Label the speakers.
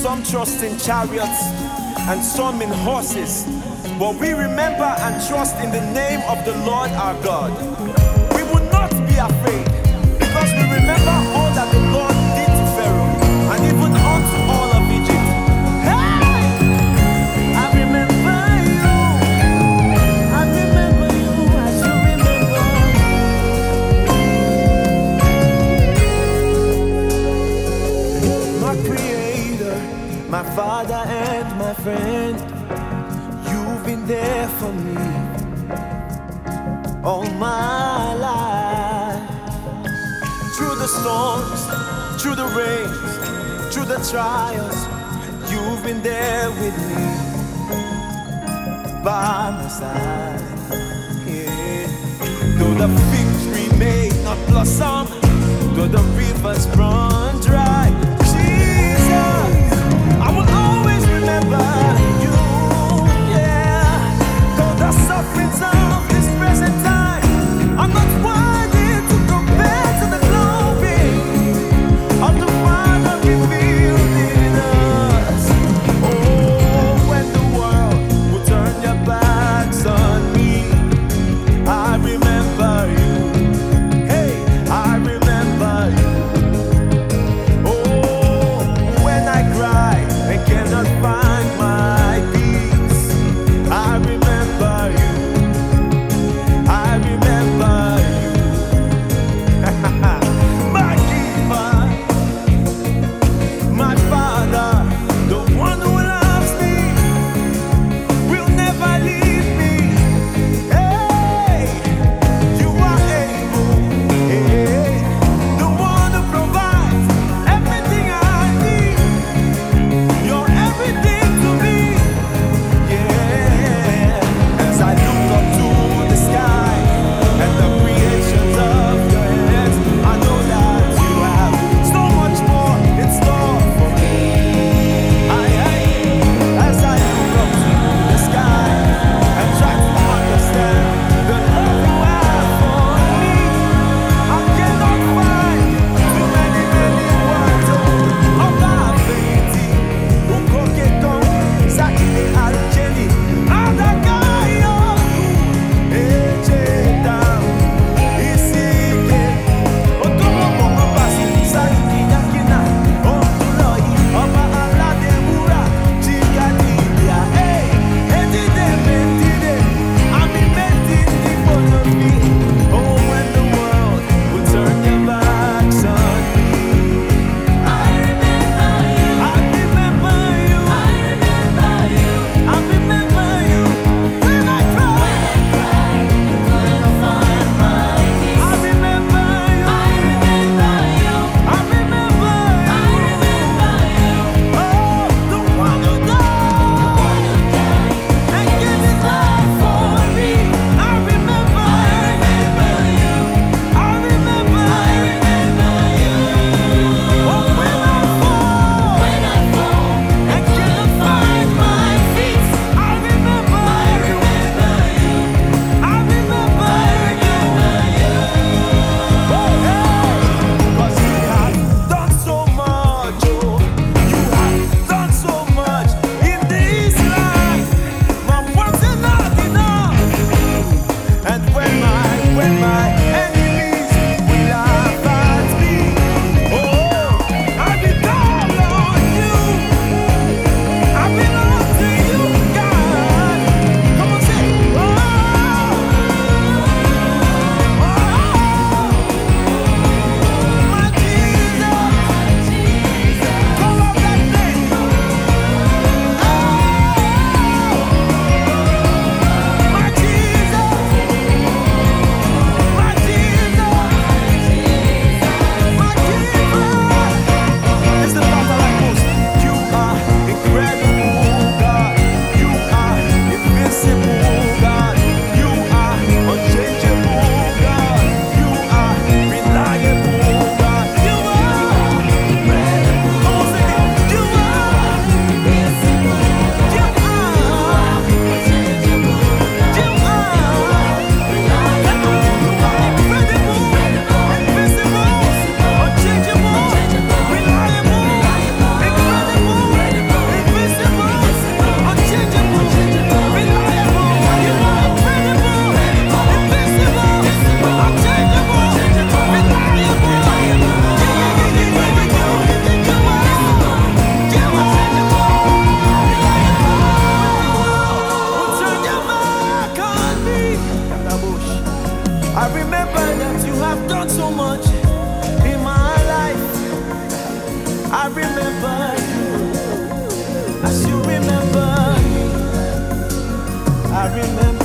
Speaker 1: Some trust in chariots and some in horses, but we remember and trust in the name of the Lord our God. We will not be afraid, because we remember all that the Lord did to Pharaoh and even unto all of Egypt. Hey! I remember you. I remember you as you remember. My Creator, my Father and my friend, you've been there for me all my life. Through the storms, through the rains, through the trials, you've been there with me, by my side. Yeah. Though the fig tree may not blossom, though the rivers run dry, Jesus, I will always remember you. Yeah. Though the sufferings of this present time are not worthy to compare to the glory of the Father revealed in us. Oh, when the world will turn their backs on me, I remember you. Hey, I remember you. remember that you have done so much in my life. I remember you as you remember me. I remember.